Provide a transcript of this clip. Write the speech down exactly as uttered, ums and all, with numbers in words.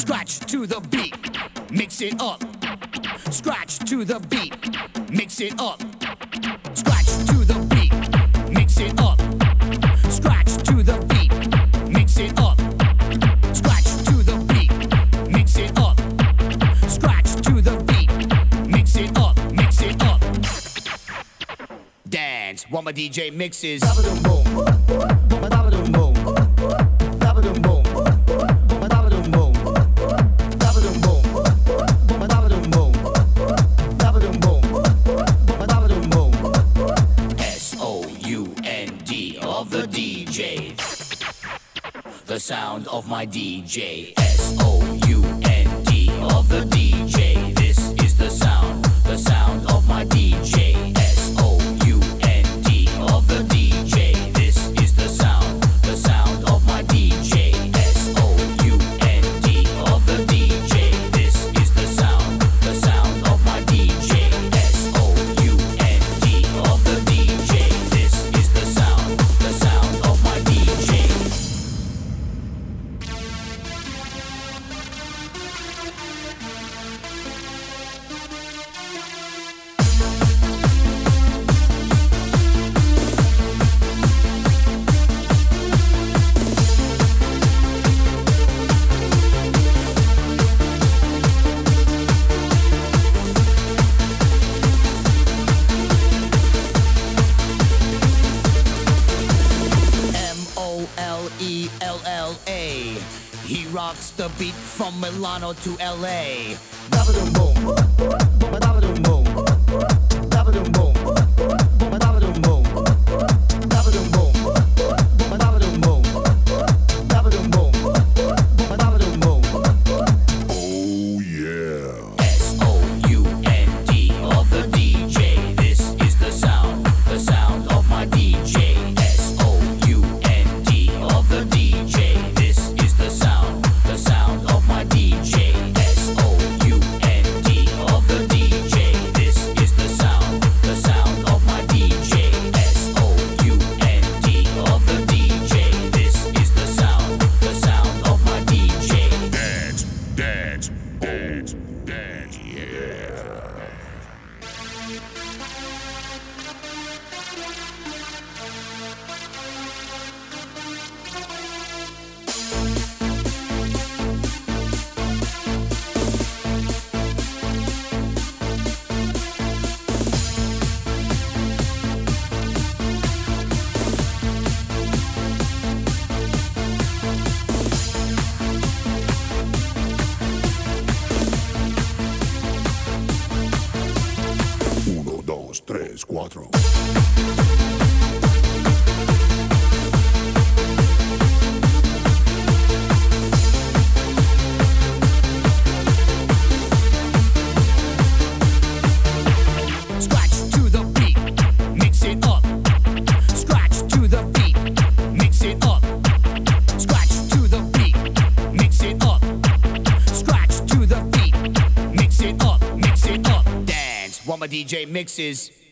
Scratch to the beat, mix it up. Scratch to the beat, mix it up. Scratch to the beat, mix it up. Scratch to the beat, mix it up. Scratch to the beat, mix it up. Scratch to the beat, mix it up, mix it up. Dance while my D J mixes. Boom, boom, boom, boom. The sound of my D J. S O U N D of the D J. This is the sound, the sound of my D J. S O U N D of the D J. This is the sound, the sound of my D J. S O U N D of the D J. This is the sound, the sound of my D J. S O U N D of the D J. This is the sound, the sound of my D J. He rocks the beat from Milano to L A. Dabba-dum boom, dabba-dum boom, dabba-dum boom, dabba-dum boom, dabba-dum boom, dabba-dum boom, dabba-dum boom, dabba-dum boom. Oh yeah. S O U N D of the D J. This is the sound, the sound of my D J. S O U N D of the D J. This is the sound, the sound of my D J. S O U N D of the D J. This is the sound, the sound of my D J. S O U N D of the D J. This is the sound, the sound of my D J. Dance, dance, dance, dance, yeah. Uno, dos, tres, cuatro. Scratch to the beat, mix it up. Scratch to the beat, mix it up. Scratch to the beat, mix it up. Scratch to the beat, mix it up, mix it up. Dance while my D J mixes.